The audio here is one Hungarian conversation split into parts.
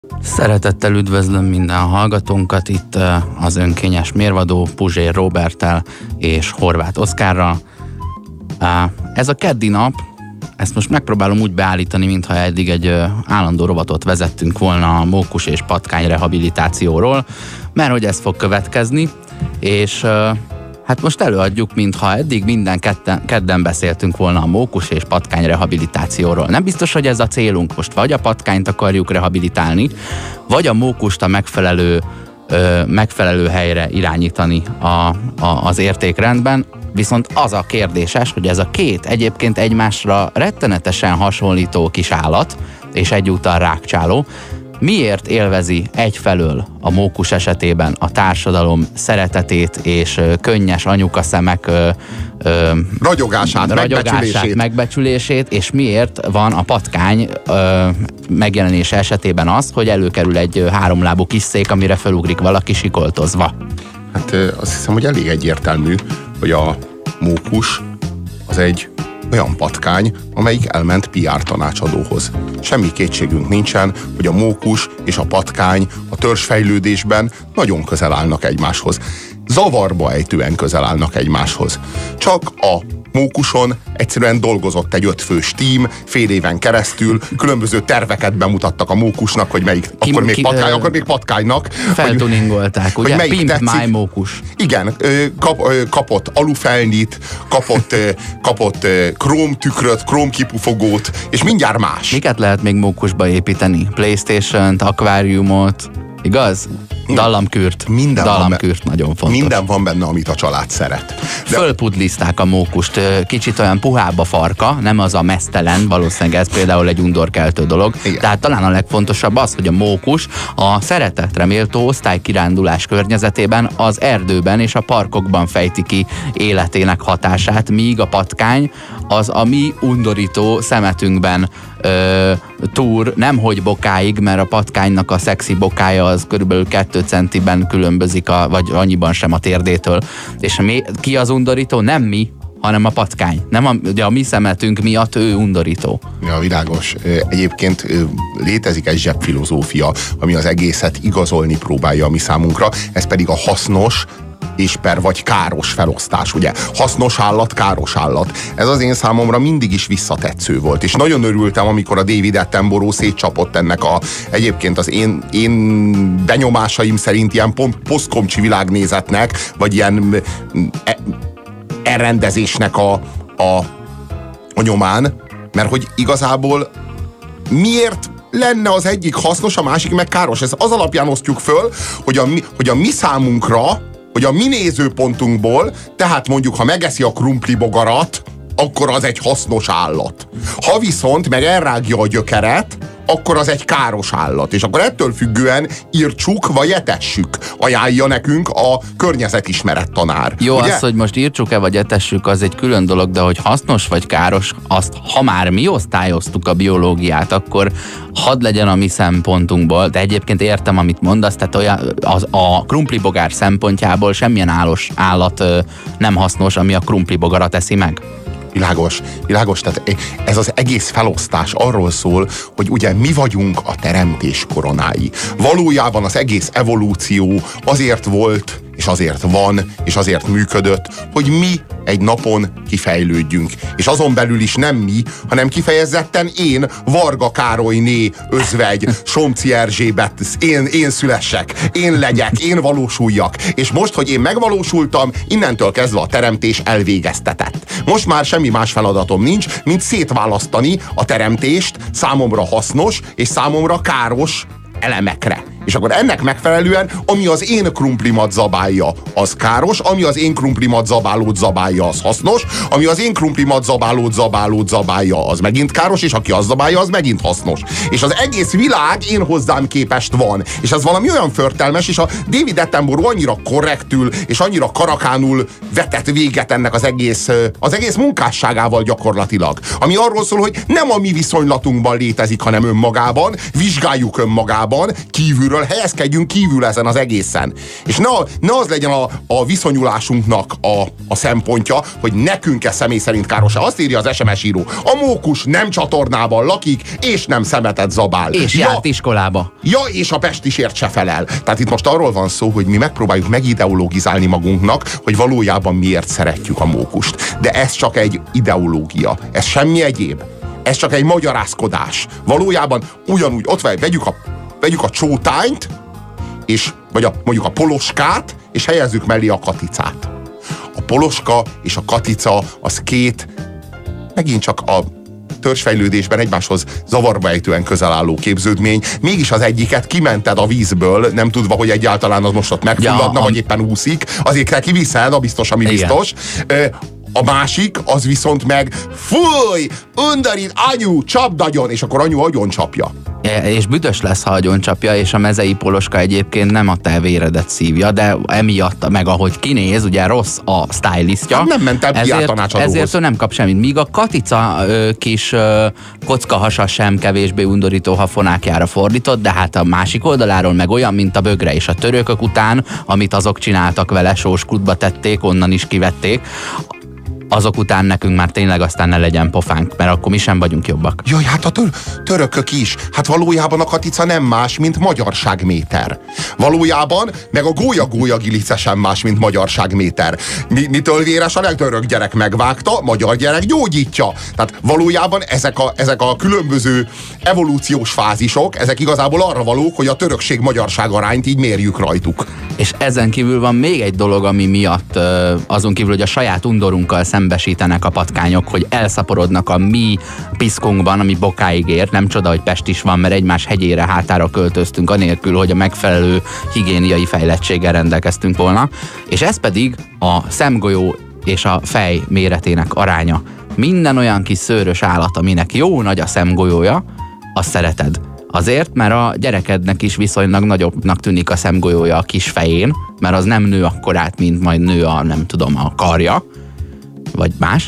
Szeretettel üdvözlöm minden hallgatónkat itt az önkényes mérvadó Puzsér Róberttel és Horváth Oszkárral. Ez a keddi nap, ezt most megpróbálom úgy beállítani, mintha eddig egy állandó rovatot vezettünk volna a mókus és patkány rehabilitációról, mert hogy ez fog következni, és hát most előadjuk, mintha eddig minden kedden beszéltünk volna a mókus és patkány rehabilitációról. Nem biztos, hogy ez a célunk. Most vagy a patkányt akarjuk rehabilitálni, vagy a mókust a megfelelő helyre irányítani az értékrendben. Viszont az a kérdéses, hogy ez a két egyébként egymásra rettenetesen hasonlító kis állat, és egyúttal rákcsáló, miért élvezi egyfelől a mókus esetében a társadalom szeretetét és könnyes anyukaszemek ragyogását, megbecsülését, és miért van a patkány megjelenése esetében az, hogy előkerül egy háromlábú kis szék, amire felugrik valaki sikoltozva? Hát azt hiszem, hogy elég egyértelmű, hogy a mókus az egy olyan patkány, amelyik elment PR tanácsadóhoz. Semmi kétségünk nincsen, hogy a mókus és a patkány a törzsfejlődésben nagyon közel állnak egymáshoz. Zavarba ejtően közel állnak egymáshoz. Csak a mókuson egyszerűen dolgozott egy 5 fős tím, fél éven keresztül, különböző terveket bemutattak a mókusnak, hogy melyik, akkor még patkánynak. Feltuningolták, ugye? Pimp my mókus. Igen, kapott alufelnyit, kapott krómtükröt, krómkipufogót, és mindjárt más. Miket lehet még mókusba építeni? PlayStation-t, akváriumot, igaz? Dallamkürt. Dallamkürt nagyon fontos. Minden van benne, amit a család szeret. Fölpudlizták a mókust, kicsit olyan puhább a farka, nem az a meztelen, valószínűleg ez például egy undorkeltő dolog. Igen. Tehát talán a legfontosabb az, hogy a mókus a szeretetre méltó osztálykirándulás környezetében az erdőben és a parkokban fejti ki életének hatását, míg a patkány az a mi undorító szemetünkben túr, nemhogy bokáig, mert a patkánynak a szexi bokája az körülbelül 2 centiben különbözik, vagy annyiban sem a térdétől. És ki az undorító? Nem mi, hanem a patkány. Nem ugye a mi szemetünk miatt ő undorító. Ja, világos. Egyébként létezik egy zsebfilozófia, ami az egészet igazolni próbálja a mi számunkra, ez pedig a hasznos és vagy káros felosztás, ugye? Hasznos állat, káros állat. Ez az én számomra mindig is visszatetsző volt, és nagyon örültem, amikor a David Attenborough szétcsapott ennek egyébként az én benyomásaim szerint ilyen posztkomcsi világnézetnek, vagy ilyen elrendezésnek a nyomán, mert hogy igazából miért lenne az egyik hasznos, a másik meg káros? Ez az alapján osztjuk föl, hogy a mi számunkra, hogy a mi nézőpontunkból, tehát mondjuk, ha megeszi a krumplibogarat, akkor az egy hasznos állat. Ha viszont meg elrágja a gyökeret, akkor az egy káros állat. És akkor ettől függően írtsuk vagy etessük, ajánlja nekünk a környezetismeret tanár. Jó, ugye? Az, hogy most írtsuk-e vagy etessük, az egy külön dolog, de hogy hasznos vagy káros, azt ha már mi osztályoztuk a biológiát, akkor hadd legyen a mi szempontunkból, de egyébként értem, amit mondasz, tehát a krumplibogár szempontjából semmilyen állat nem hasznos, ami a krumplibogarat eszi meg. Világos, tehát ez az egész felosztás arról szól, hogy ugye mi vagyunk a teremtés koronái. Valójában az egész evolúció azért volt, és azért van, és azért működött, hogy mi egy napon kifejlődjünk. És azon belül is nem mi, hanem kifejezetten én, Varga Károlyné özvegy, Somci Erzsébet, én szülessek, én legyek, én valósuljak. És most, hogy én megvalósultam, innentől kezdve a teremtés elvégeztetett. Most már semmi más feladatom nincs, mint szétválasztani a teremtést számomra hasznos és számomra káros elemekre. És akkor ennek megfelelően, ami az én krumplimat zabálja, az káros, ami az én krumplimat zabálja, az hasznos, ami az én krumplimat zabálja, az megint káros, és aki azt zabálja, az megint hasznos. És az egész világ én hozzám képest van. És ez valami olyan förtelmes, és a David Attenborough annyira korrektül, és annyira karakánul vetett véget ennek az egész munkásságával gyakorlatilag. Ami arról szól, hogy nem a mi viszonylatunkban létezik, hanem önmagában, vizsgáljuk önmagában, kívülről részéről helyezkedjünk kívül ezen az egészen. És ne az legyen a viszonyulásunknak a szempontja, hogy nekünk személy szerint káros. Azt írja az SMS író. A mókus nem csatornában lakik, és nem szemetet zabál. És járt iskolába. Ja, és a pestisért se felel. Tehát itt most arról van szó, hogy mi megpróbáljuk megideologizálni magunknak, hogy valójában miért szeretjük a mókust. De ez csak egy ideológia. Ez semmi egyéb. Ez csak egy magyarázkodás. Valójában ugyanúgy, ott vegyük a csótányt, vagy mondjuk a poloskát, és helyezzük mellé a katicát. A poloska és a katica az két, megint csak a törzsfejlődésben egymáshoz zavarba ejtően közel álló képződmény, mégis az egyiket kimented a vízből, nem tudva, hogy egyáltalán az most ott megfulladna, vagy éppen úszik, azért kell kiviszed, a biztos, ami biztos. A másik, az viszont meg fúj, undorít, anyu, csapd agyon, és akkor anyu agyon csapja. És büdös lesz, ha agyon csapja, és a mezei poloska egyébként nem a te véredet szívja, de emiatt, meg ahogy kinéz, ugye rossz a stylistja. Hát nem ment el PR tanácsadóhoz. Ezért ő nem kap semmit. Míg a katica kis kockahasa sem kevésbé undorító, ha fonákjára fordított, de hát a másik oldaláról meg olyan, mint a bögre és a törökök után, amit azok csináltak vele, sóskutba tették, onnan is kivették. Azok után nekünk már tényleg aztán ne legyen pofánk, mert akkor mi sem vagyunk jobbak. Jaj, hát a törökök is. Hát valójában a katica nem más, mint magyarságméter. Valójában meg a gólya-gilice sem más, mint magyarságméter. Mitől véres a török gyerek megvágta, magyar gyerek gyógyítja. Tehát valójában ezek a különböző evolúciós fázisok, ezek igazából arra valók, hogy a törökség-magyarság arányt így mérjük rajtuk. És ezen kívül van még egy dolog, ami miatt azon kívül, hogy a saját undorunkkal szembesítenek a patkányok, hogy elszaporodnak a mi piszkunkban, ami bokáig ér. Nem csoda, hogy Pest is van, mert egymás hegyére, hátára költöztünk, anélkül, hogy a megfelelő higiéniai fejlettséggel rendelkeztünk volna. És ez pedig a szemgolyó és a fej méretének aránya. Minden olyan kis szőrös állat, aminek jó nagy a szemgolyója, azt szereted. Azért, mert a gyerekednek is viszonylag nagyobbnak tűnik a szemgolyója a kis fején, mert az nem nő akkorát, mint majd nő a karja, vagy más,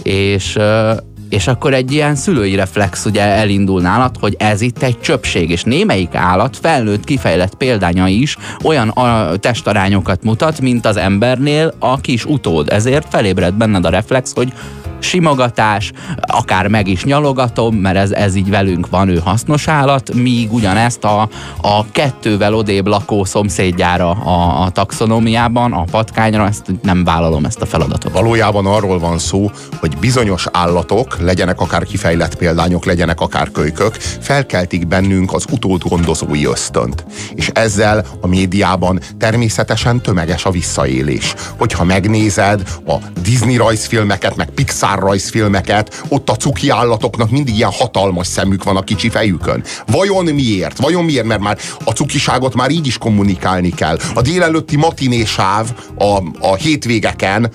és akkor egy ilyen szülői reflex ugye elindul nálad, hogy ez itt egy csöpség, és némelyik állat felnőtt, kifejlett példánya is olyan testarányokat mutat, mint az embernél a kis utód. Ezért felébred benned a reflex, hogy simogatás, akár meg is nyalogatom, mert ez így velünk van, ő hasznos állat, míg ugyanezt a kettővel odébb lakó szomszédjára a taxonómiában, a patkányra, ezt nem vállalom, ezt a feladatot. Valójában arról van szó, hogy bizonyos állatok, legyenek akár kifejlett példányok, legyenek akár kölykök, felkeltik bennünk az utódgondozói ösztönt. És ezzel a médiában természetesen tömeges a visszaélés. Hogyha megnézed a Disney rajzfilmeket, meg Pixar rajzfilmeket, ott a cuki állatoknak mindig ilyen hatalmas szemük van a kicsi fejükön. Vajon miért? Mert már a cukiságot már így is kommunikálni kell. A délelőtti matinésáv a hétvégeken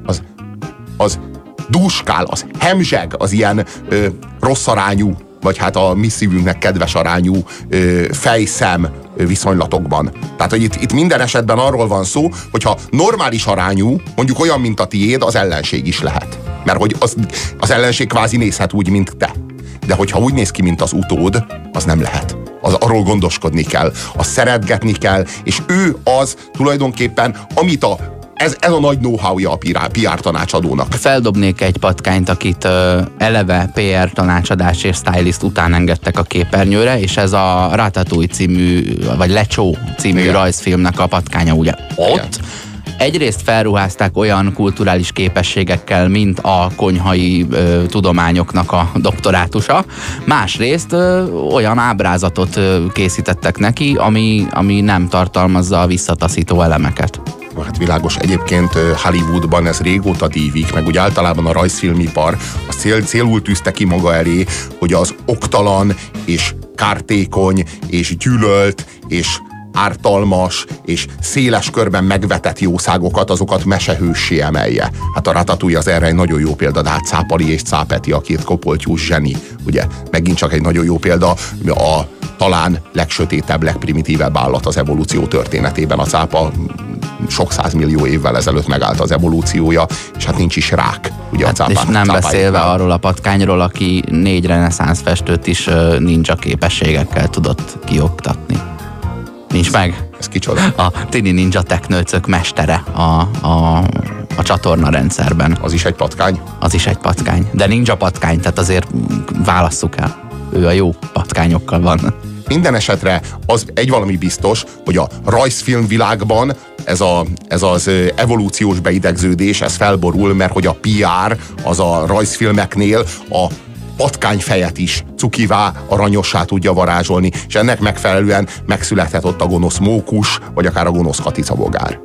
az dúskál, az hemzseg, az ilyen rossz arányú, vagy hát a mi szívünknek kedves arányú fejszem viszonylatokban. Tehát, hogy itt minden esetben arról van szó, hogyha normális arányú, mondjuk olyan, mint a tiéd, az ellenség is lehet. Mert hogy az ellenség kvázi nézhet úgy, mint te. De hogyha úgy néz ki, mint az utód, az nem lehet. Arról gondoskodni kell, azt szeretgetni kell, és ő az tulajdonképpen, amit ez a nagy know-how-ja a PR tanácsadónak. Feldobnék egy patkányt, akit eleve PR tanácsadás és stylist után engedtek a képernyőre, és ez a Ratatouille című, vagy Lecsó című igen. rajzfilmnek a patkánya, ugye ott. Igen. Egyrészt felruházták olyan kulturális képességekkel, mint a konyhai tudományoknak a doktorátusa, másrészt olyan ábrázatot készítettek neki, ami nem tartalmazza a visszataszító elemeket. Hát világos, egyébként Hollywoodban ez régóta dívik, meg úgy általában a rajzfilmipar a célul tűzte ki maga elé, hogy az oktalan és kártékony és gyűlölt és ártalmas és széles körben megvetett jószágokat, azokat mesehőssé emelje. Hát a Ratatouille az erre egy nagyon jó példa, de hát Cápali és Cápeti, a két kopoltyús zseni, ugye, megint csak egy nagyon jó példa, a talán legsötétebb, legprimitívebb állat az evolúció történetében. A cápa sok százmillió évvel ezelőtt megállt az evolúciója, és hát nincs is rák. Ugye hát, és nem beszélve arról a patkányról, aki 4 reneszánsz festőt is ninja képességekkel tudott kioktatni. Nincs meg? Ez kicsoda? A Tini Ninja Teknőcök mestere a csatorna rendszerben. Az is egy patkány? Az is egy patkány. De ninja patkány, tehát azért válasszuk el. Ő a jó patkányokkal van. Minden esetre az egy valami biztos, hogy a rajzfilm világban ez az evolúciós beidegződés, ez felborul, mert hogy a PR az a rajzfilmeknél a patkányfejet is cukivá, aranyossá tudja varázsolni, és ennek megfelelően megszülethet ott a gonosz mókus, vagy akár a gonosz katicabogár.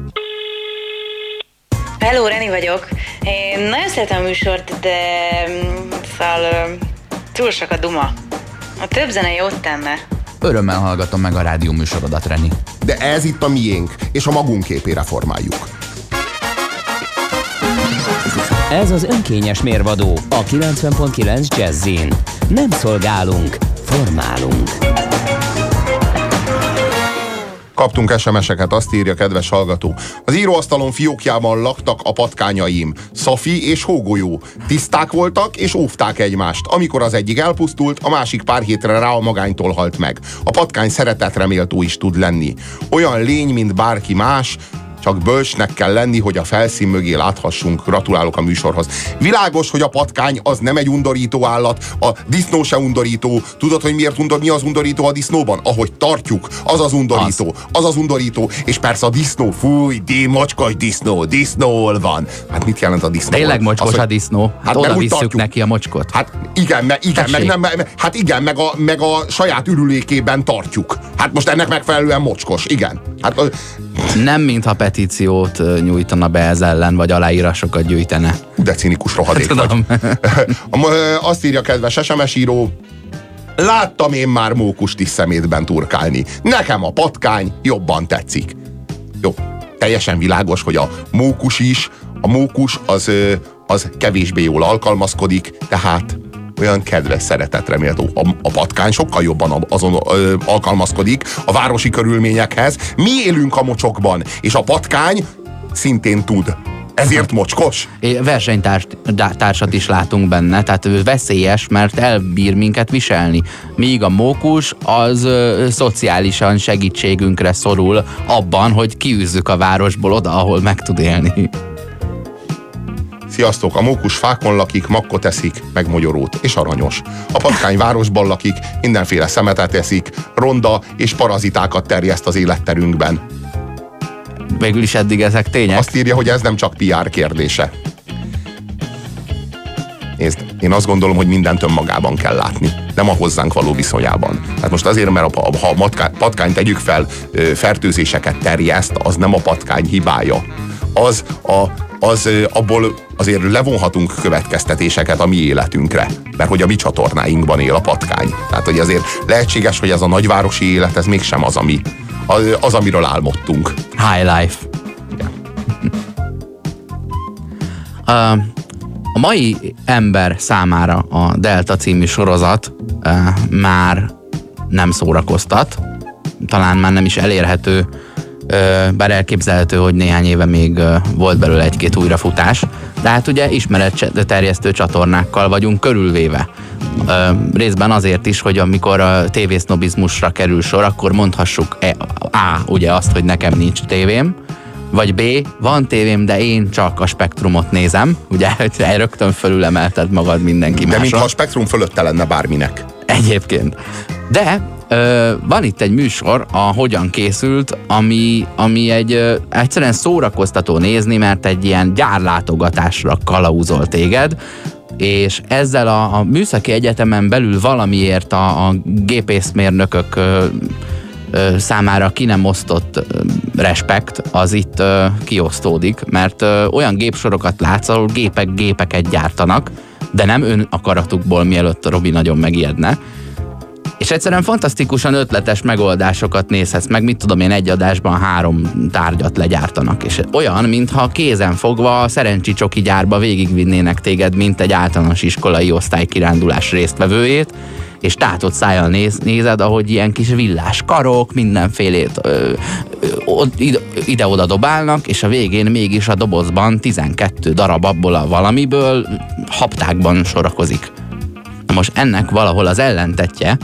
Hello, Reni vagyok. Én nagyon szeretem a műsort, de szóval túl sok a duma. A több zene jót tenne. Örömmel hallgatom meg a rádió műsorodat, Reni. De ez itt a miénk, és a magunk képére formáljuk. Ez az önkényes mérvadó a 90.9 Jazzin. Nem szolgálunk, formálunk. Kaptunk SMS-eket, azt írja kedves hallgató. Az íróasztalon fiókjában laktak a patkányaim. Szafi és Hógolyó. Tiszták voltak és óvták egymást. Amikor az egyik elpusztult, a másik pár hétre rá a magánytól halt meg. A patkány szeretetre méltó is tud lenni. Olyan lény, mint bárki más, csak bölcsnek kell lenni, hogy a felszín mögé láthassunk. Gratulálok a műsorhoz. Világos, hogy a patkány az nem egy undorító állat, a disznó se undorító. Tudod, hogy mi az undorító a disznóban? Ahogy tartjuk, az az undorító. Az az undorító. És persze a disznó, fúj, mocskos disznó van. Hát mit jelent a disznó? Tényleg mocskos a disznó? Hát oda visszük tartjuk neki a mocskot. Hát igen, meg a saját ürülékében tartjuk. Hát most ennek megfelelően mocskos, igen. Hát, nem mintha petíciót nyújtana be ez ellen, vagy aláírásokat gyűjtene. De cinikus rohadék vagy. Azt írja kedves SMS író, láttam én már mókust is szemétben turkálni. Nekem a patkány jobban tetszik. Jó, teljesen világos, hogy a mókus az kevésbé jól alkalmazkodik, tehát olyan kedves, szeretetre méltó. A patkány sokkal jobban alkalmazkodik a városi körülményekhez. Mi élünk a mocsokban, és a patkány szintén tud. Ezért mocskos. Versenytársat is látunk benne, tehát ő veszélyes, mert elbír minket viselni. Míg a mókus az szociálisan segítségünkre szorul abban, hogy kiűzzük a városból oda, ahol meg tud élni. Sziasztok, a mókus fákon lakik, makkot eszik, meg mogyorót, és aranyos. A patkány városban lakik, mindenféle szemetet eszik, ronda és parazitákat terjeszt az életterünkben. Végül is eddig ezek tények. Azt írja, hogy ez nem csak PR kérdése. Nézd, én azt gondolom, hogy mindent önmagában kell látni, nem a hozzánk való viszonyában. Hát most azért, mert ha a patkányt tegyük fel, fertőzéseket terjeszt, az nem a patkány hibája. Abból azért levonhatunk következtetéseket a mi életünkre, mert hogy a mi csatornáinkban él a patkány. Tehát, hogy azért lehetséges, hogy ez a nagyvárosi élet, ez mégsem az, amiről álmodtunk. High life. Igen. A mai ember számára a Delta című sorozat már nem szórakoztat, talán már nem is elérhető, bár elképzelhető, hogy néhány éve még volt belőle egy-két újrafutás, de hát ugye ismeretterjesztő csatornákkal vagyunk körülvéve. Részben azért is, hogy amikor a tévésznobizmusra kerül sor, akkor mondhassuk A, ugye azt, hogy nekem nincs tévém, vagy B, van tévém, de én csak a Spektrumot nézem, ugye rögtön fölülemelted magad mindenki másra. De mintha a Spektrum fölötte lenne bárminek. Egyébként. De van itt egy műsor, a Hogyan készült, ami egy egyszerűen szórakoztató nézni, mert egy ilyen gyárlátogatásra kalauzol téged, és ezzel a műszaki egyetemen belül valamiért a gépészmérnökök számára ki nem osztott respekt, az itt kiosztódik, mert olyan gépsorokat látsz, ahol gépeket gyártanak, de nem ön akaratukból, mielőtt Robi nagyon megijedne. És egyszerűen fantasztikusan ötletes megoldásokat nézhetsz meg, mit tudom én, egy adásban 3 tárgyat legyártanak, és olyan, mintha kézen fogva a szerencsi csoki gyárba végigvinnének téged, mint egy általános iskolai osztálykirándulás résztvevőjét, és tátott szájjal nézed, ahogy ilyen kis villás karok, mindenfélét ide-oda dobálnak, és a végén mégis a dobozban 12 darab abból a valamiből haptákban sorakozik. Most ennek valahol az ellentetje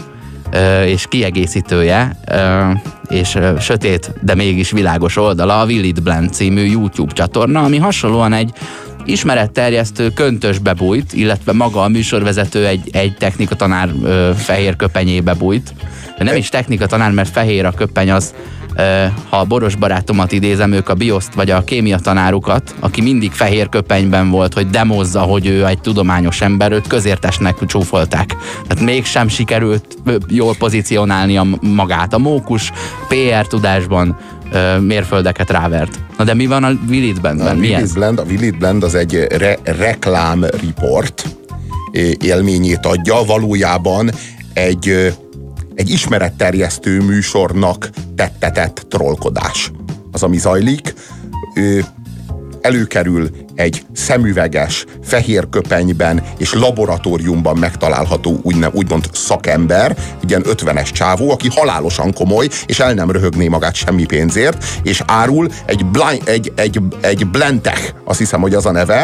és kiegészítője, és sötét, de mégis világos oldala a Will It Blend című YouTube csatorna, ami hasonlóan egy ismeretterjesztő köntösbe bújt, illetve maga a műsorvezető egy technikatanár fehér köpenyébe bújt. Nem is technikatanár, mert fehér a köpeny, az, ha a Boros barátomat idézem, ők a bioszt vagy a kémia tanárukat, aki mindig fehér köpenyben volt, hogy demozza, hogy ő egy tudományos ember, őt közértesnek csúfolták. Tehát mégsem sikerült jól pozícionálnia magát. A mókus PR tudásban mérföldeket rávert. Na de mi van a Will It Blendben? A Will It Blend az egy reklámriport élményét adja, valójában egy ismeretterjesztő műsornak tettetett trollkodás. Az, ami zajlik, előkerül egy szemüveges, fehér köpenyben és laboratóriumban megtalálható úgymond szakember, egy ilyen 50-es csávó, aki halálosan komoly, és el nem röhögné magát semmi pénzért, és árul egy Blendtech, azt hiszem, hogy az a neve,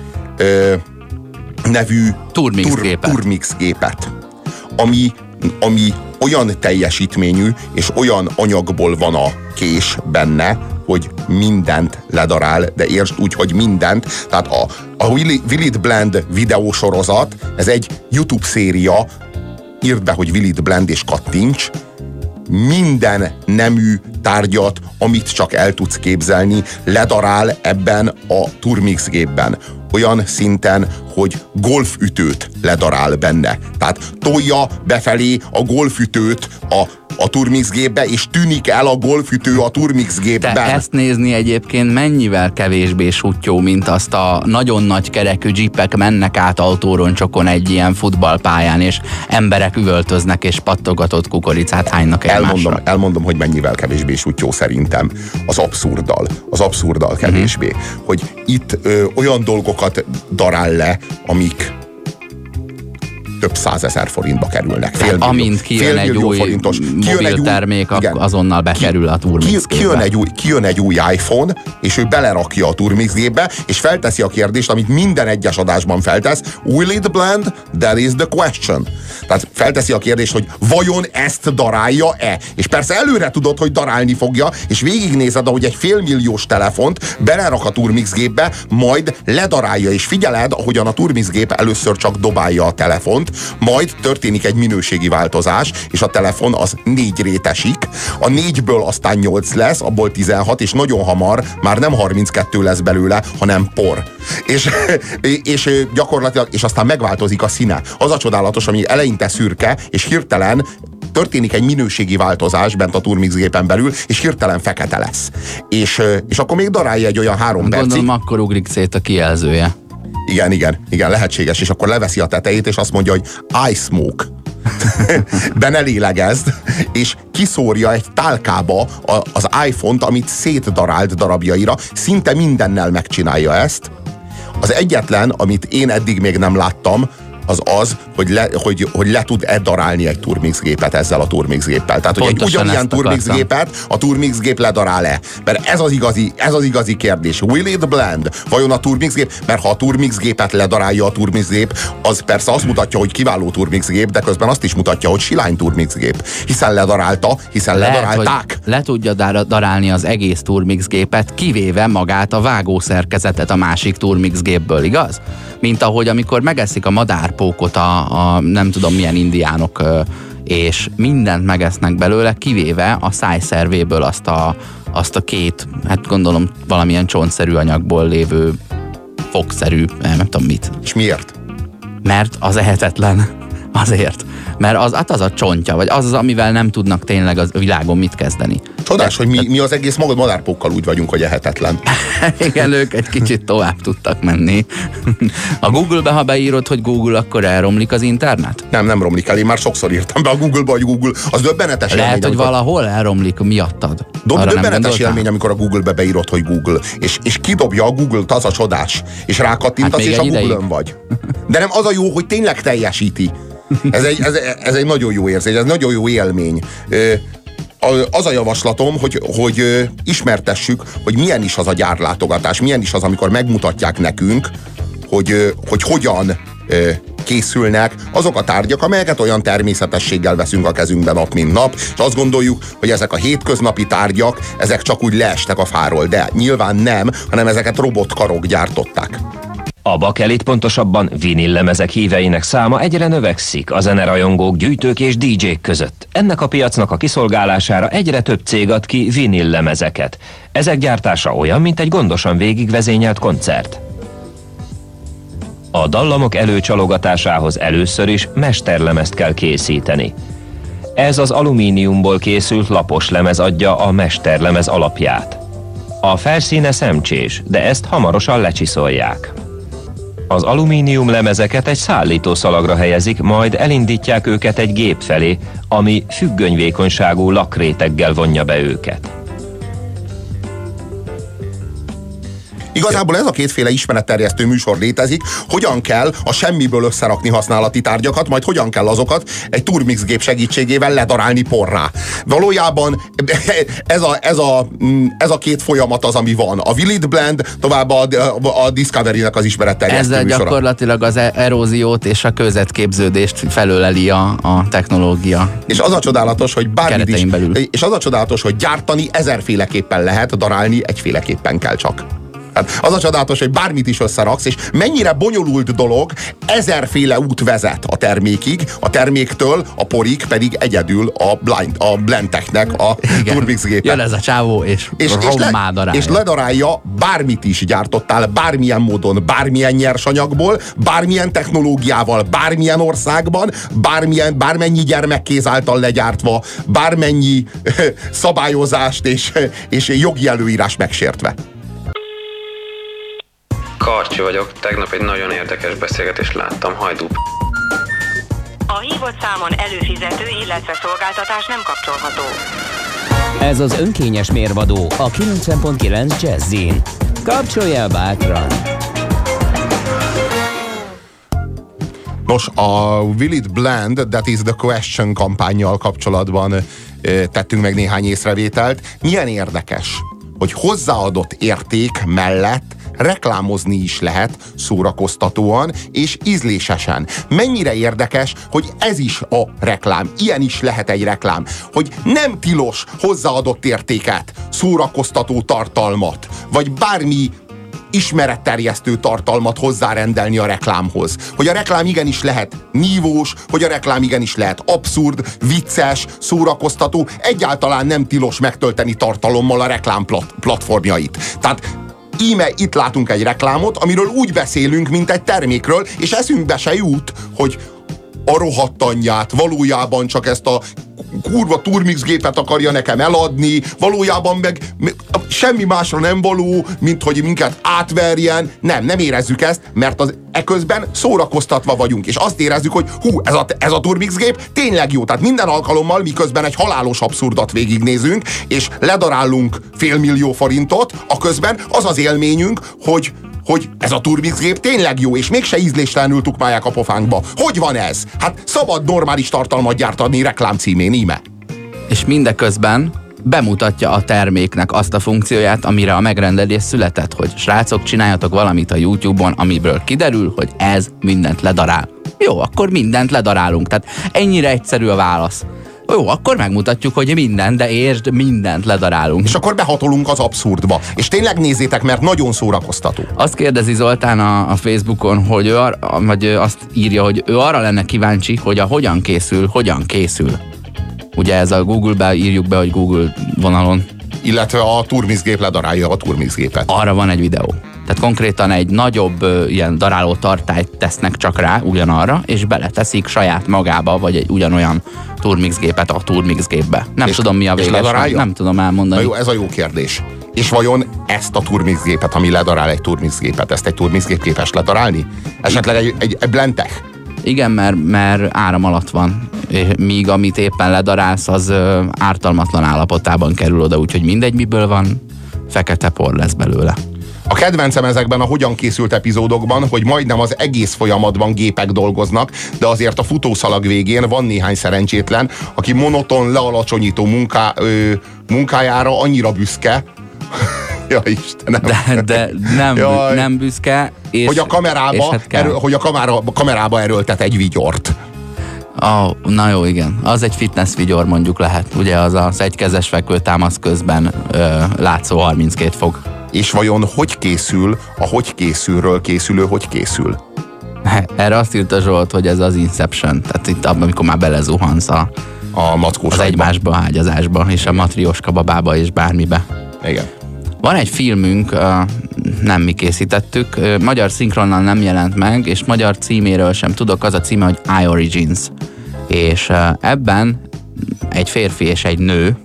nevű Turmix gépet, ami olyan teljesítményű, és olyan anyagból van a kés benne, hogy mindent ledarál, de értsd úgy, hogy mindent. Tehát a Will It Blend videósorozat, ez egy YouTube széria, írd be, hogy Will It Blend és kattints, minden nemű tárgyat, amit csak el tudsz képzelni, ledarál ebben a Turmix gépben. Olyan szinten, hogy golfütőt ledarál benne. Tehát tolja befelé a golfütőt a Turmix gépbe, és tűnik el a golfütő a Turmix gépben. Te ezt nézni egyébként mennyivel kevésbé suttyó, mint azt a nagyon nagy kerekű jeepek mennek át autóroncsokon egy ilyen futballpályán, és emberek üvöltöznek, és pattogatott kukoricát hánynak egymásra. Elmondom, hogy mennyivel kevésbé suttyó szerintem. Az abszurddal kevésbé. Hogy itt olyan dolgokat darál le, amik több 100 000 forintba kerülnek. Amint kijön egy új mobiltermék, azonnal bekerül a Turmix gépbe. Kijön egy új iPhone, és ő belerakja a Turmix gépbe, és felteszi a kérdést, amit minden egyes adásban feltesz. Will it blend? That is the question. Tehát felteszi a kérdést, hogy vajon ezt darálja-e? És persze előre tudod, hogy darálni fogja, és végignézed, ahogy egy félmilliós telefont belerak a Turmix gépbe, majd ledarálja, és figyeled, ahogyan a Turmix gép először csak dobálja a telefont, majd történik egy minőségi változás, és a telefon az 4 rétesik, a 4-ből aztán 8 lesz, abból 16, és nagyon hamar már nem 32 lesz belőle, hanem por. És gyakorlatilag, és aztán megváltozik a színe. Az a csodálatos, ami eleinte szürke, és hirtelen történik egy minőségi változás bent a Turmix gépen belül, és hirtelen fekete lesz. És akkor még darálja egy olyan 3 percig. Gondolom, akkor ugrik szét a kijelzője. Igen, lehetséges, és akkor leveszi a tetejét, és azt mondja, hogy I smoke. De ne lélegezd, és kiszórja egy tálkába az iPhone-t, amit szétdarált darabjaira, szinte mindennel megcsinálja ezt. Az egyetlen, amit én eddig még nem láttam, az, hogy le tud-e darálni egy Turmix gépet ezzel a Turmix géppel. Tehát, hogy egy ugyanilyen Turmix gépet a Turmix gép ledarál-e? Mert ez az igazi kérdés. Will it blend? Vajon a Turmix gép? Mert ha a Turmix gépet ledarálja a Turmix gép, az persze azt mutatja, hogy kiváló Turmix gép, de közben azt is mutatja, hogy silány Turmix gép. Hiszen ledarálta, hiszen ledarálták. Le tudja darálni az egész Turmix gépet, kivéve magát a vágószerkezetet a másik Turmix gépből, igaz? Mint ahogy amikor megeszik a madárpókot a nem tudom milyen indiánok, és mindent megesznek belőle, kivéve a szájszervéből azt a 2, hát gondolom valamilyen csontszerű anyagból lévő fogszerű, nem tudom mit. És miért? Mert az ehetetlen. Azért. Mert az a csontja, vagy az, amivel nem tudnak tényleg a világon mit kezdeni. Csodás, hogy mi az egész madárpókkal úgy vagyunk, hogy ehetetlen. Igen, ők egy kicsit tovább tudtak menni. A Google-be, ha beírod, hogy Google, akkor elromlik az internet? Nem romlik el. Én már sokszor írtam be a Google-ba, hogy Google. Az döbbenetes élmény. Lehet, hogy valahol elromlik miattad. Döbbenetes élmény, amikor a Google-be beírod, hogy Google. És kidobja a Google-t, az a csodás. És rákattintasz, és a Google-ön vagy. De nem az a jó, hogy tényleg teljesíti. Ez egy nagyon jó érzés, ez nagyon jó élmény. Az a javaslatom, hogy ismertessük, hogy milyen is az a gyárlátogatás, milyen is az, amikor megmutatják nekünk, hogy hogyan készülnek azok a tárgyak, amelyeket olyan természetességgel veszünk a kezünkbe nap, mint nap, és azt gondoljuk, hogy ezek a hétköznapi tárgyak, ezek csak úgy leestek a fáról, de nyilván nem, hanem ezeket robotkarok gyártották. A bakelit, pontosabban vinillemezek híveinek száma egyre növekszik a zenerajongók, gyűjtők és DJ-k között. Ennek a piacnak a kiszolgálására egyre több cég ad ki vinillemezeket. Ezek gyártása olyan, mint egy gondosan végigvezényelt koncert. A dallamok előcsalogatásához először is mesterlemezt kell készíteni. Ez az alumíniumból készült lapos lemez adja a mesterlemez alapját. A felszíne szemcsés, de ezt hamarosan lecsiszolják. Az alumínium lemezeket egy szállítószalagra helyezik, majd elindítják őket egy gép felé, ami függönyvékonyságú lakréteggel vonja be őket. Igazából ez a kétféle ismeretterjesztő műsor létezik, hogyan kell a semmiből összerakni használati tárgyakat, majd hogyan kell egy turmix gép segítségével ledarálni porrá. Valójában ez a két folyamat az, ami van. A Will It Blend, tovább a Discovery-nek az ismeretterjesztő ezzel műsora. Gyakorlatilag az eróziót és a kőzetképződést felöleli a technológia. És az a csodálatos, hogy gyártani ezerféleképpen lehet, darálni egyféleképpen kell csak. Hát az a csodálatos, hogy bármit is összeraksz, és mennyire bonyolult dolog, ezerféle út vezet a termékig, a terméktől a porig pedig egyedül a Blendtechnek a Turmix gépe. Jön ez a csávó, és ledarálja, bármit is gyártottál, bármilyen módon, bármilyen nyersanyagból, bármilyen technológiával, bármilyen országban, bármennyi gyermekkéz által legyártva, bármennyi szabályozást és jogi előírás megsértve. Karcsi vagyok, tegnap egy nagyon érdekes beszélgetést láttam, hajdú. A hívott számon előfizető, illetve szolgáltatás nem kapcsolható. Ez az önkényes mérvadó a 90.9 Jazzin. Kapcsolja bátran! Nos, a Will It Blend, That is the Question kampánnyal kapcsolatban tettünk meg néhány észrevételt. Milyen érdekes, hogy hozzáadott érték mellett reklámozni is lehet szórakoztatóan és ízlésesen. Mennyire érdekes, hogy ez is a reklám. Ilyen is lehet egy reklám. Hogy nem tilos hozzáadott értéket, szórakoztató tartalmat, vagy bármi ismeretterjesztő tartalmat hozzárendelni a reklámhoz. Hogy a reklám igenis lehet nívós, hogy a reklám igenis lehet abszurd, vicces, szórakoztató, egyáltalán nem tilos megtölteni tartalommal a reklám platformjait. Tehát íme itt látunk egy reklámot, amiről úgy beszélünk, mint egy termékről, és eszünkbe se jut, hogy a rohadt anyját, valójában csak ezt a kurva Turmix gépet akarja nekem eladni, valójában meg semmi másra nem való, mint hogy minket átverjen. Nem érezzük ezt, mert eközben szórakoztatva vagyunk, és azt érezzük, hogy ez a Turmix gép tényleg jó. Tehát minden alkalommal, miközben egy halálos abszurdat végignézünk, és ledarálunk $500 000 forintot, aközben az az élményünk, hogy ez a Turmix gép tényleg jó, és mégse ízléstelenül tukmálják a pofánkba. Hogy van ez? Hát szabad normális tartalmat gyártani reklám címén, íme. És mindeközben bemutatja a terméknek azt a funkcióját, amire a megrendelés született, hogy srácok, csináljatok valamit a YouTube-on, amiből kiderül, hogy ez mindent ledarál. Jó, akkor mindent ledarálunk. Tehát ennyire egyszerű a válasz. Jó, akkor megmutatjuk, hogy minden, de értsd, mindent ledarálunk. És akkor behatolunk az abszurdba. És tényleg nézzétek, mert nagyon szórakoztató. Azt kérdezi Zoltán a Facebookon, hogy vagy azt írja, hogy ő arra lenne kíváncsi, hogy a hogyan készül. Ugye ez a Google-be írjuk be, hogy Google vonalon. Illetve a Turmix gép ledarálja a Turmix gépet. Arra van egy videó. Tehát konkrétan egy nagyobb ilyen daráló tartályt tesznek csak rá, ugyanarra, és beleteszik saját magába, vagy egy ugyanolyan Turmix gépet a Turmix gépbe. Nem tudom, mi a véges, nem tudom elmondani. Na jó, ez a jó kérdés. És vajon ezt a Turmix gépet, ami ledarál egy Turmix gépet, ezt egy Turmix gép képes ledarálni? Esetleg egy Blendtech? Igen, mert áram alatt van. Míg amit éppen ledarálsz, az ártalmatlan állapotában kerül oda, úgyhogy mindegy, miből van, fekete por lesz belőle. A kedvencem ezekben a hogyan készült epizódokban, hogy majdnem az egész folyamatban gépek dolgoznak, de azért a futószalag végén van néhány szerencsétlen, aki monoton, lealacsonyító munkájára annyira büszke, Ja, Istenem. De nem büszke. És, hogy a kamerába erőltet egy vigyort. Na jó, igen. Az egy fitness vigyor mondjuk lehet. Ugye az egykezes fekvőtámasz közben látszó 32 fok. És vajon hogy készül a hogy készülről készülő hogy készül? Erre azt írta Zsolt, hogy ez az Inception. Tehát itt abban, amikor már belezuhansz a mackós az egymásba ágyazásba, és a matrioska babába és bármibe. Igen. Van egy filmünk, nem mi készítettük, magyar szinkronnal nem jelent meg, és magyar címéről sem tudok, az a címe, hogy iOrigins. És ebben egy férfi és egy nő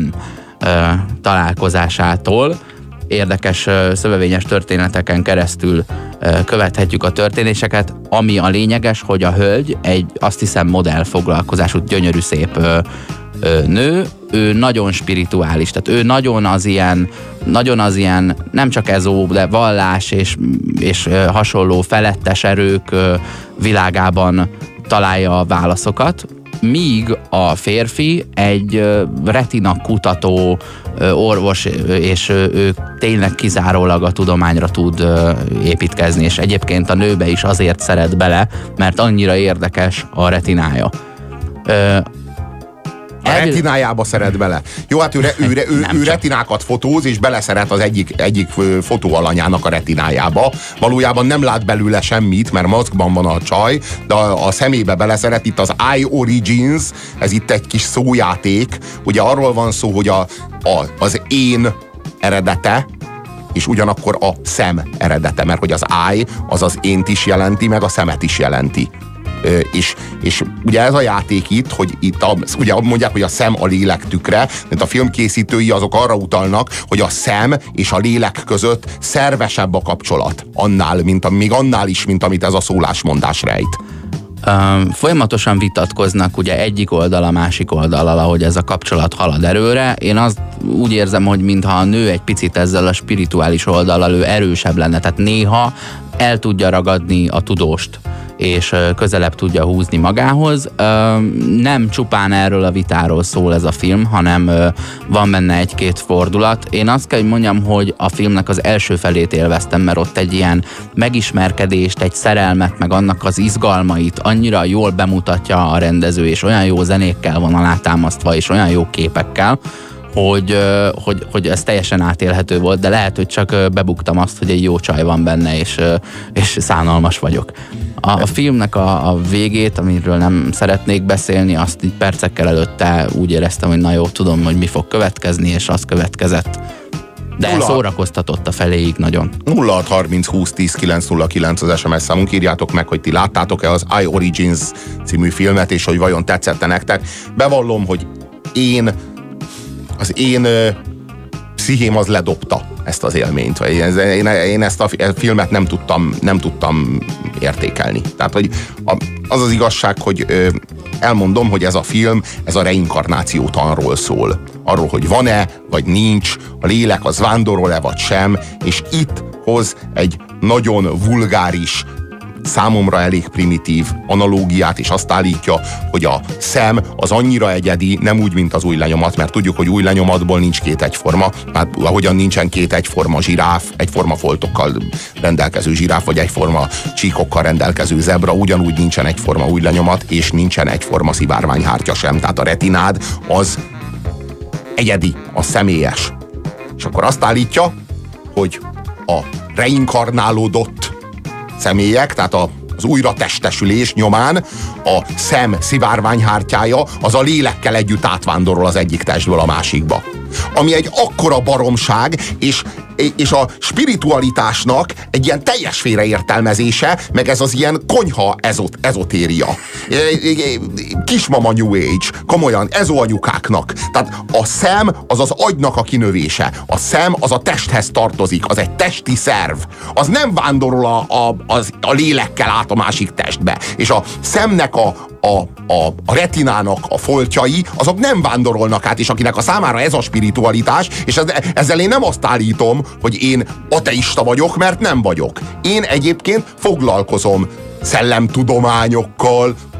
találkozásától érdekes szövevényes történeteken keresztül követhetjük a történéseket, ami a lényeges, hogy a hölgy egy, azt hiszem, modell foglalkozású, gyönyörű szép nő, ő nagyon spirituális, tehát ő nagyon az ilyen nem csak ezó, de vallás és hasonló felettes erők világában találja a válaszokat, míg a férfi egy retina kutató orvos, és ő tényleg kizárólag a tudományra tud építkezni, és egyébként a nőbe is azért szeret bele, mert annyira érdekes a retinája. A retinájába szeret bele. Jó, hát ő retinákat fotóz, és beleszeret az egyik fotóalanyának a retinájába. Valójában nem lát belőle semmit, mert maszkban van a csaj, de a szemébe beleszeret. Itt az iOrigins, ez itt egy kis szójáték. Ugye arról van szó, hogy az én eredete, és ugyanakkor a szem eredete, mert hogy az I az ént is jelenti, meg a szemet is jelenti. És ugye ez a játék itt, hogy itt ugye mondják, hogy a szem a lélek tükre, mert a filmkészítői azok arra utalnak, hogy a szem és a lélek között szervesebb a kapcsolat. Még annál is, mint amit ez a szólásmondás rejt. Folyamatosan vitatkoznak ugye egyik oldal a másik oldallal, ahogy ez a kapcsolat halad előre. Én azt úgy érzem, hogy mintha a nő egy picit ezzel a spirituális oldallal ő erősebb lenne, tehát néha el tudja ragadni a tudóst, és közelebb tudja húzni magához. Nem csupán erről a vitáról szól ez a film, hanem van benne egy-két fordulat. Én azt kell, hogy mondjam, hogy a filmnek az első felét élveztem, mert ott egy ilyen megismerkedést, egy szerelmet, meg annak az izgalmait annyira jól bemutatja a rendező, és olyan jó zenékkel van alátámasztva, és olyan jó képekkel, hogy ez teljesen átélhető volt, de lehet, hogy csak bebuktam azt, hogy egy jó csaj van benne, és szánalmas vagyok. A filmnek a végét, amiről nem szeretnék beszélni, azt így percekkel előtte úgy éreztem, hogy na jó, tudom, hogy mi fog következni, és az következett. De szórakoztatott a feléig nagyon. 0630 20 10 909 az SMS számunk, írjátok meg, hogy ti láttátok-e az iOrigins című filmet, és hogy vajon tetszette nektek. Bevallom, hogy az én pszichém az ledobta ezt az élményt. Én ezt a filmet nem tudtam értékelni. Tehát, hogy az az igazság, hogy elmondom, hogy ez a film, ez a reinkarnációtanról szól. Arról, hogy van-e, vagy nincs, a lélek az vándorol-e, vagy sem, és itt hoz egy nagyon vulgáris, számomra elég primitív analógiát, és azt állítja, hogy a szem az annyira egyedi, nem úgy, mint az új lenyomat, mert tudjuk, hogy új lenyomatból nincs két egyforma, hát ahogyan nincsen két egyforma zsiráf, egyforma foltokkal rendelkező zsiráf, vagy egyforma csíkokkal rendelkező zebra, ugyanúgy nincsen egyforma új lenyomat, és nincsen egyforma szivárványhártya sem. Tehát a retinád az egyedi, az személyes. És akkor azt állítja, hogy a reinkarnálódott személyek, tehát az újratestesülés nyomán a szem szivárványhártyája az a lélekkel együtt átvándorol az egyik testből a másikba. Ami egy akkora baromság, és a spiritualitásnak egy ilyen teljes félreértelmezése, meg ez az ilyen konyha ezotéria. Kismama New Age, komolyan, ezóanyukáknak. Tehát a szem az az agynak a kinövése. A szem az a testhez tartozik, az egy testi szerv. Az nem vándorol a lélekkel át a másik testbe. És a szemnek a retinának a foltjai, azok nem vándorolnak át, és akinek a számára ez a spiritualitás, és ezzel én nem azt állítom, hogy én ateista vagyok, mert nem vagyok. Én egyébként foglalkozom szellemtudományokkal,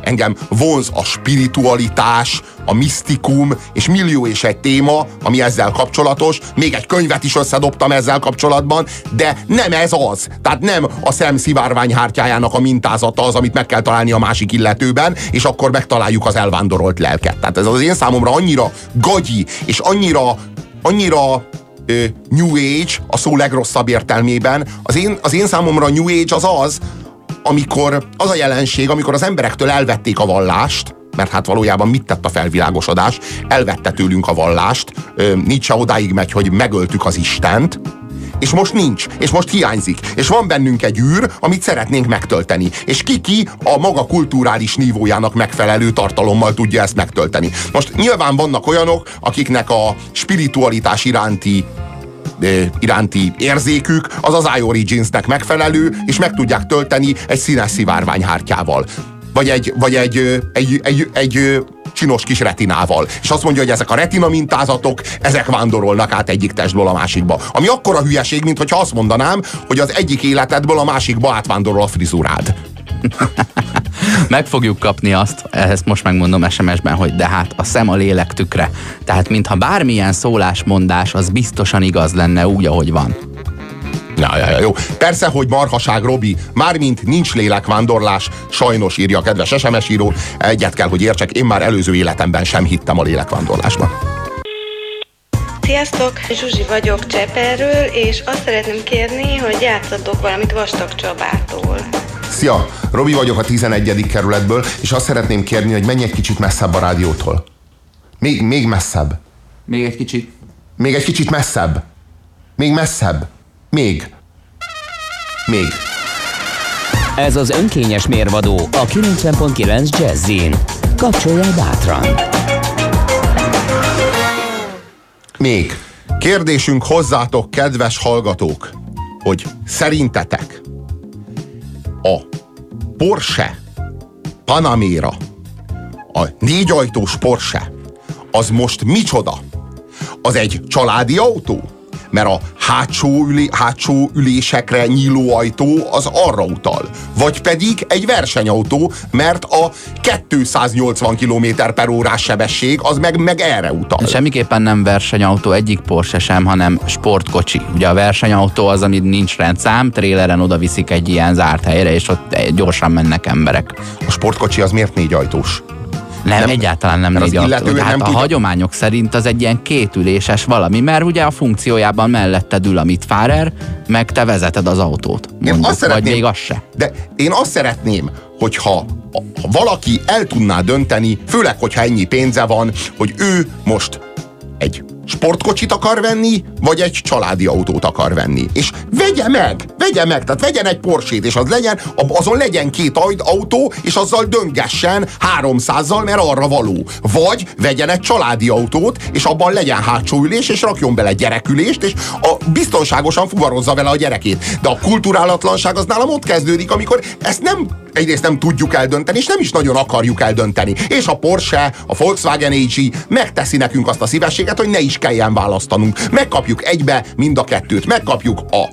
engem vonz a spiritualitás, a misztikum, és millió és egy téma, ami ezzel kapcsolatos. Még egy könyvet is összedobtam ezzel kapcsolatban, de nem ez az. Tehát nem a szem szivárványhártyájának a mintázata az, amit meg kell találni a másik illetőben, és akkor megtaláljuk az elvándorolt lelket. Tehát ez az én számomra annyira gagyi, és annyira New Age, a szó legrosszabb értelmében. Az én számomra a New Age az, amikor az a jelenség, amikor az emberektől elvették a vallást, mert hát valójában mit tett a felvilágosodás? Elvette tőlünk a vallást, Nietzsche odáig megy, hogy megöltük az Istent, és most nincs, és most hiányzik, és van bennünk egy űr, amit szeretnénk megtölteni, és ki a maga kulturális nívójának megfelelő tartalommal tudja ezt megtölteni. Most nyilván vannak olyanok, akiknek a spiritualitás iránti érzékük az az iOrigins-nek megfelelő, és meg tudják tölteni egy színes szivárványhártyával. Vagy egy csinos kis retinával. És azt mondja, hogy ezek a retina mintázatok, ezek vándorolnak át egyik testből a másikba. Ami akkora hülyeség, mintha azt mondanám, hogy az egyik életedből a másikba átvándorol a frizurád. Meg fogjuk kapni azt, ezt most megmondom SMS-ben, hogy de hát a szem a lélek tükre. Tehát mintha bármilyen szólásmondás az biztosan igaz lenne úgy, ahogy van. Ja, jó. Persze, hogy marhaság, Robi, mármint nincs lélekvándorlás, sajnos, írja a kedves SMS író. Egyet kell, hogy értsek, én már előző életemben sem hittem a lélekvándorlásban. Sziasztok, Zsuzsi vagyok Cseperről, és azt szeretném kérni, hogy játszatok valamit Vastag Csabától. Szia, Robi vagyok a 11. kerületből, és azt szeretném kérni, hogy menj egy kicsit messzebb a rádiótól. Még messzebb. Még egy kicsit. Még egy kicsit messzebb. Még messzebb. Még. Ez az önkényes mérvadó a 90.9 Jazzin. Kapcsolja bátran. Még. Kérdésünk hozzátok, kedves hallgatók, hogy szerintetek a Porsche Panamera, a 4 ajtós Porsche, az most micsoda? Az egy családi autó? Mert a hátsó ülésekre nyíló ajtó az arra utal. Vagy pedig egy versenyautó, mert a 280 km/h sebesség az meg erre utal. Semmiképpen nem versenyautó egyik Porsche sem, hanem sportkocsi. Ugye a versenyautó az, amit nincs rendszám, tréleren oda viszik egy ilyen zárt helyre, és ott gyorsan mennek emberek. A sportkocsi az miért 4 ajtós? Nem, egyáltalán nem 4 autó. De hát a hagyományok szerint az egy ilyen kétüléses valami, mert ugye a funkciójában melletted ül a mitfárer, meg te vezeted az autót. Mondjuk, vagy még az se. De én azt szeretném, hogyha valaki el tudná dönteni, főleg, hogyha ennyi pénze van, hogy ő most egy sportkocsit akar venni, vagy egy családi autót akar venni. És vegye meg, tehát vegyen egy Porsét, és azon legyen 2 autó, és azzal döngessen 300-zal, mert arra való. Vagy vegyen egy családi autót, és abban legyen hátsó ülés, és rakjon bele gyerekülést, és biztonságosan fuvarozza vele a gyerekét. De a kulturálatlanság az nálam ott kezdődik, amikor ezt egyrészt nem tudjuk eldönteni, és nem is nagyon akarjuk eldönteni. És a Porsche, a Volkswagen AG megteszi nekünk azt a szívességet, hogy ne is kelljen választanunk. Megkapjuk egybe mind a kettőt. Megkapjuk a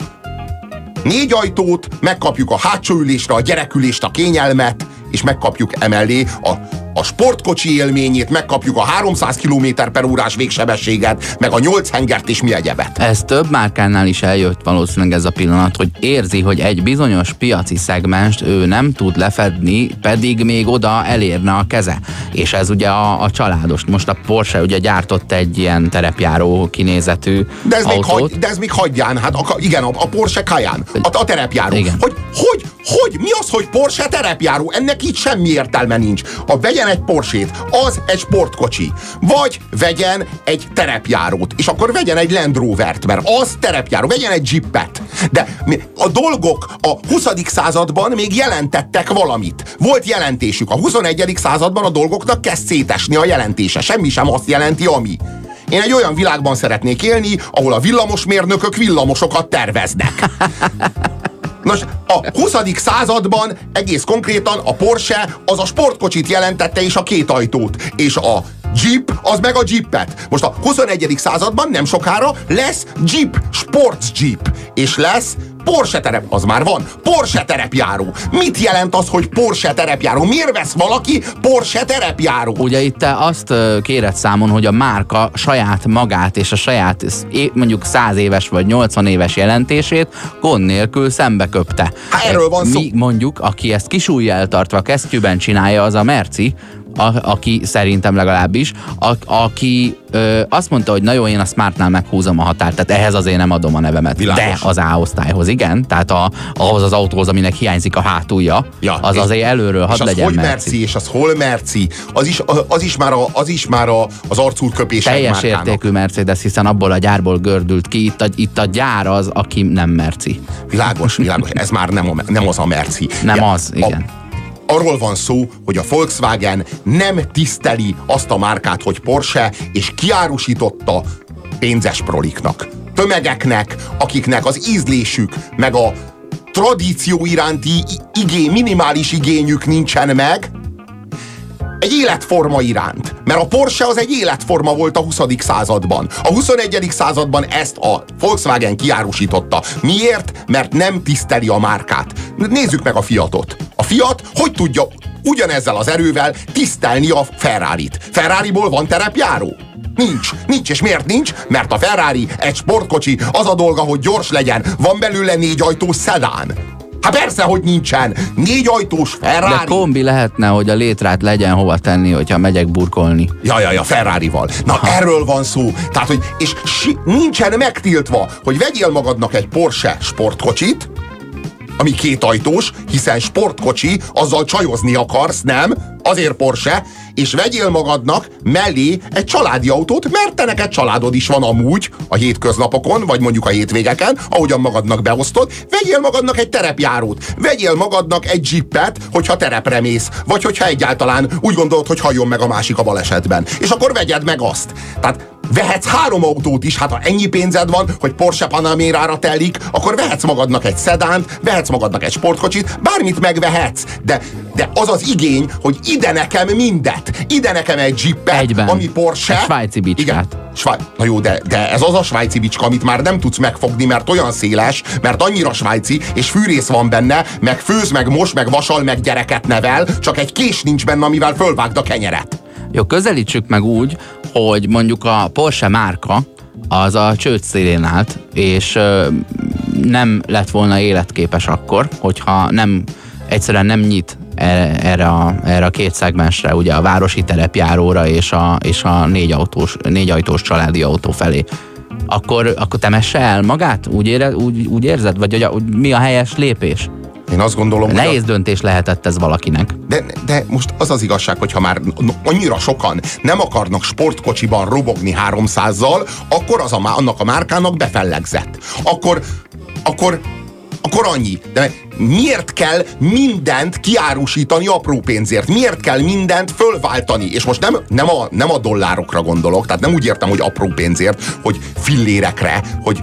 4 ajtót, megkapjuk a hátsó ülésre a gyerekülést, a kényelmet, és megkapjuk emellé a sportkocsi élményét, megkapjuk a 300 km/h végsebességet, meg a 8 hengert és mi egyebet. Ez több márkánál is eljött valószínűleg ez a pillanat, hogy érzi, hogy egy bizonyos piaci szegmenst ő nem tud lefedni, pedig még oda elérne a keze. És ez ugye a családos. Most a Porsche ugye gyártott egy ilyen terepjáró kinézetű autót. De ez még hagyján, hát igen, a Porsche Cayenne, a terepjáró. Igen. Hogy mi az, hogy Porsche terepjáró? Ennek így semmi értelme nincs. Vegyen egy Porsét, az egy sportkocsi. Vagy vegyen egy terepjárót, és akkor vegyen egy Land Rovert, mert az terepjáró. Vegyen egy Jeepet. De a dolgok a 20. században még jelentettek valamit. Volt jelentésük. A 21. században a dolgoknak kezd szétesni a jelentése. Semmi sem azt jelenti, ami. Én egy olyan világban szeretnék élni, ahol a villamosmérnökök villamosokat terveznek. Nos, a 20. században egész konkrétan a Porsche az a sportkocsit jelentette, és a 2 ajtót, és a Jeep az meg a Jeepet. Most a 21. században nem sokára lesz Jeep sports jeep, és lesz Porsche az már van, Porsche terepjáró. Mit jelent az, hogy Porsche terepjáró? Miért vesz valaki Porsche terepjáró? Ugye itt te azt kéred számon, hogy a márka saját magát és a saját mondjuk 100 éves vagy 80 éves jelentését gond nélkül szembeköpte. Erről van szó. Mondjuk, aki ezt kisújjel tartva kesztyűben csinálja, az a Merci, aki szerintem legalábbis, aki azt mondta, hogy na jó, én a Smartnál meghúzom a határt, tehát ehhez azért nem adom a nevemet. Világos. De az A-osztályhoz igen, tehát ahhoz az autóhoz, aminek hiányzik a hátulja, ja, az azért előről hadd legyen hogy Merci. És az hol Merci? Az is már az arcúrköpések teljes márkának. Értékű Mercedes, hiszen abból a gyárból gördült ki, itt a gyár az, aki nem Merci. Világos, ez már nem az a Merci. Nem az, igen. Arról van szó, hogy a Volkswagen nem tiszteli azt a márkát, hogy Porsche, és kiárusította pénzes proliknak, tömegeknek, akiknek az ízlésük, meg a tradíció iránti minimális igényük nincsen meg, egy életforma iránt. Mert a Porsche az egy életforma volt a 20. században. A 21. században ezt a Volkswagen kiárusította. Miért? Mert nem tiszteli a márkát. Nézzük meg a Fiatot. A Fiat hogy tudja ugyanezzel az erővel tisztelni a Ferrarit? Ferrariból van terepjáró? Nincs. És miért nincs? Mert a Ferrari egy sportkocsi, az a dolga, hogy gyors legyen. Van belőle 4 ajtós szedán. Hát persze, hogy nincsen. 4 ajtós Ferrari. De kombi lehetne, hogy a létrát legyen hova tenni, hogyha megyek burkolni. Ja, Ferrarival. Na, erről van szó. Tehát, hogy és nincsen megtiltva, hogy vegyél magadnak egy Porsche sportkocsit, ami 2 ajtós, hiszen sportkocsi, azzal csajozni akarsz, nem? Azért Porsche, és vegyél magadnak mellé egy családi autót, mert te neked családod is van amúgy a hétköznapokon, vagy mondjuk a hétvégeken, ahogyan magadnak beosztod, vegyél magadnak egy terepjárót, vegyél magadnak egy jeepet, hogyha terepre mész, vagy hogyha egyáltalán úgy gondolod, hogy halljon meg a másik a balesetben. És akkor vegyed meg azt. Tehát vehetsz 3 autót is, hát ha ennyi pénzed van, hogy Porsche Panamerára telik, akkor vehetsz magadnak egy szedánt, vehetsz magadnak egy sportkocsit, bármit megvehetsz, de az az igény, hogy ide nekem mindet, ide nekem egy jeepet, egyben. Ami Porsche. Egy svájci bicskát. Na jó, de ez az a svájci bicska, amit már nem tudsz megfogni, mert olyan széles, mert annyira svájci, és fűrész van benne, meg főz, meg mos, meg vasal, meg gyereket nevel, csak egy kés nincs benne, amivel fölvágd a kenyeret. Jó, közelítsük meg úgy, hogy mondjuk a Porsche márka az a csőd szélén állt, és nem lett volna életképes akkor, hogyha egyszerűen nem nyit erre a 2 szegmensre, ugye a városi terepjáróra és a 4 ajtós családi autó felé. Akkor temesse el magát? Úgy érzed? Vagy hogy mi a helyes lépés? Én azt gondolom, hogy nehéz döntés lehetett ez valakinek. De most az az igazság, hogyha már annyira sokan nem akarnak sportkocsiban robogni 300-zal, akkor annak a márkának befellegzett. Akkor annyi. De miért kell mindent kiárusítani apró pénzért? Miért kell mindent fölváltani? És most nem a dollárokra gondolok, tehát nem úgy értem, hogy apró pénzért, hogy fillérekre, hogy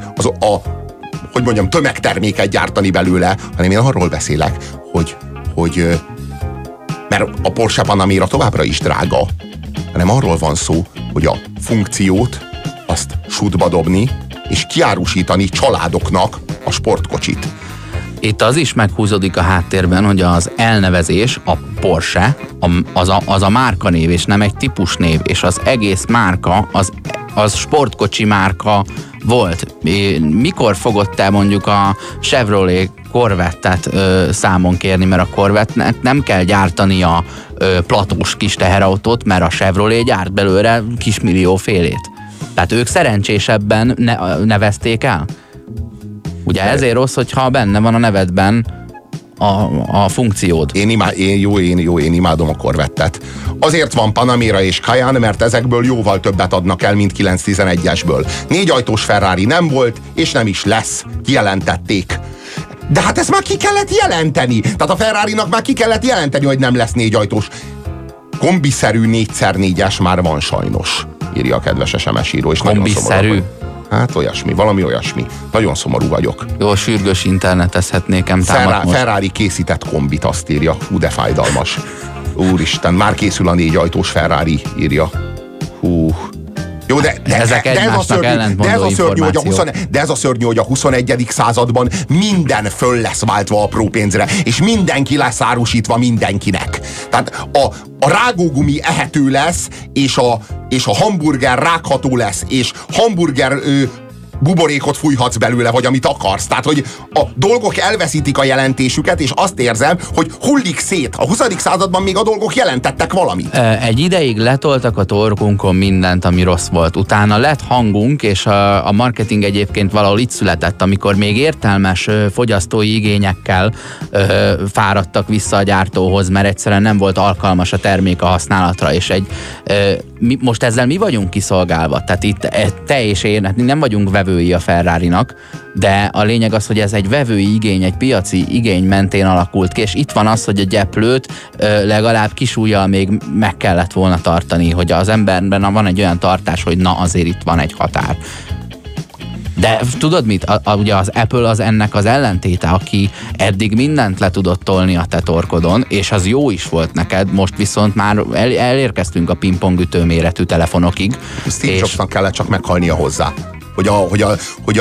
hogy mondjam, tömegterméket gyártani belőle, hanem én arról beszélek, hogy mert a Porsche Panamera továbbra is drága, hanem arról van szó, hogy a funkciót azt sútba dobni, és kiárusítani családoknak a sportkocsit. Itt az is meghúzódik a háttérben, hogy az elnevezés, a Porsche, az a márkanév, és nem egy típusnév, és az egész márka, az sportkocsi márka volt. Mikor fogod te mondjuk a Chevrolet Corvette-et számon kérni, mert a Corvette-nek nem kell gyártani a platós kis teherautót, mert a Chevrolet gyárt belőle kismilliófélét. Tehát ők szerencsésebben nevezték el. Ugye ezért rossz, hogyha benne van a nevedben a funkciód. Én imádom a Corvettet. Azért van Panamera és Cayenne, mert ezekből jóval többet adnak el, mint 911-esből. 4 ajtós Ferrari nem volt, és nem is lesz. Kijelentették. De hát ezt már ki kellett jelenteni. Tehát a Ferrarinak már ki kellett jelenteni, hogy nem lesz 4 ajtós. Kombiszerű 4x4-es már van sajnos, írja a kedves SMS író. Kombiszerű? Hát olyasmi, valami olyasmi. Nagyon szomorú vagyok. Jó, sürgős internetezhetnékem. Ferrari készített kombit, azt írja. Hú, de fájdalmas. Úristen, már készül a 4 ajtós Ferrari, írja. Hú. Jó, de ez a szörnyű, hogy a 21. században minden föl lesz váltva apró pénzre, és mindenki lesz árusítva mindenkinek. Tehát a rágógumi ehető lesz, és a hamburger rágható lesz, és hamburger buborékot fújhatsz belőle, vagy amit akarsz. Tehát, hogy a dolgok elveszítik a jelentésüket, és azt érzem, hogy hullik szét. A 20. században még a dolgok jelentettek valamit. Egy ideig letoltak a torkunkon mindent, ami rossz volt. Utána lett hangunk, és a marketing egyébként valahol itt született, amikor még értelmes fogyasztói igényekkel fáradtak vissza a gyártóhoz, mert egyszerűen nem volt alkalmas a termék a használatra, és most ezzel mi vagyunk kiszolgálva. Tehát itt te és én nem vagyunk vevői a Ferrarinak, de a lényeg az, hogy ez egy vevői igény, egy piaci igény mentén alakult ki, és itt van az, hogy a gyeplőt legalább kisújjal még meg kellett volna tartani, hogy az emberben van egy olyan tartás, hogy na azért itt van egy határ. De tudod mit? Ugye az Apple az ennek az ellentéte, aki eddig mindent le tudott tolni a te torkodon, és az jó is volt neked, most viszont már elérkeztünk a pingpongütő méretű telefonokig. Steve Jobsnak kellett csak meghalnia hozzá. Hogy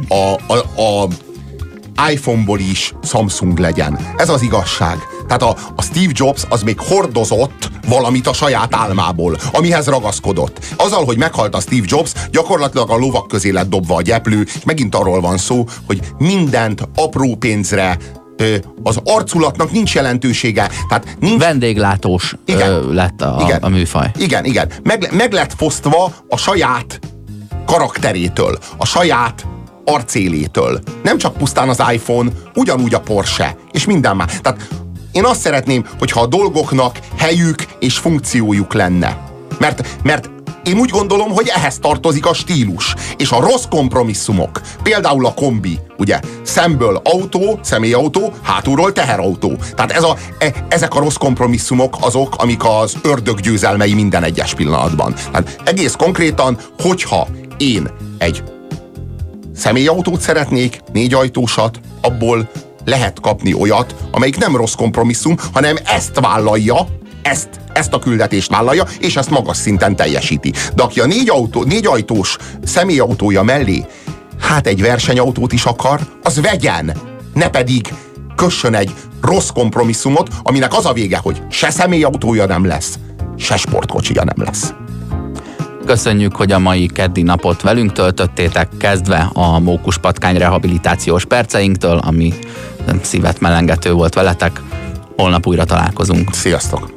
a iPhone-ból is Samsung legyen. Ez az igazság. Tehát a Steve Jobs az még hordozott valamit a saját álmából, amihez ragaszkodott. Azzal, hogy meghalt a Steve Jobs, gyakorlatilag a lovak közé lett dobva a gyeplő, és megint arról van szó, hogy mindent apró pénzre, az arculatnak nincs jelentősége. Tehát nincs... Vendéglátós lett a műfaj. Igen. Meg lett fosztva a saját karakterétől, a saját arcélétől. Nem csak pusztán az iPhone, ugyanúgy a Porsche, és minden már. Tehát én azt szeretném, hogyha a dolgoknak helyük és funkciójuk lenne. Mert én úgy gondolom, hogy ehhez tartozik a stílus. És a rossz kompromisszumok, például a kombi, ugye, szemből autó, személyautó, hátulról teherautó. Tehát ezek a rossz kompromisszumok azok, amik az ördög győzelmei minden egyes pillanatban. Tehát egész konkrétan, hogyha én egy személyautót szeretnék, 4 ajtósat, abból lehet kapni olyat, amelyik nem rossz kompromisszum, hanem ezt vállalja, ezt a küldetést vállalja, és ezt magas szinten teljesíti. De aki a 4 ajtós személyautója mellé egy versenyautót is akar, az vegyen, ne pedig kössön egy rossz kompromisszumot, aminek az a vége, hogy se személyautója nem lesz, se sportkocsija nem lesz. Köszönjük, hogy a mai keddi napot velünk töltöttétek, kezdve a mókuspatkány rehabilitációs perceinktől, ami szívet melengető volt veletek. Holnap újra találkozunk. Sziasztok!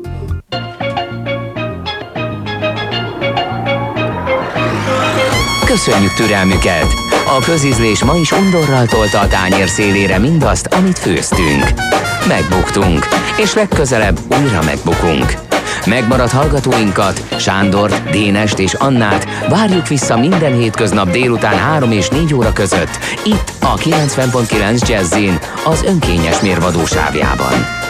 Köszönjük türelmüket! A közízlés ma is undorral tolta a tányér szélére mindazt, amit főztünk. Megbuktunk, és legközelebb újra megbukunk. Megmaradt hallgatóinkat, Sándort, Dénest és Annát várjuk vissza minden hétköznap délután 3 és 4 óra között, itt a 90.9 Jazzin, az önkényes mérvadó sávjában.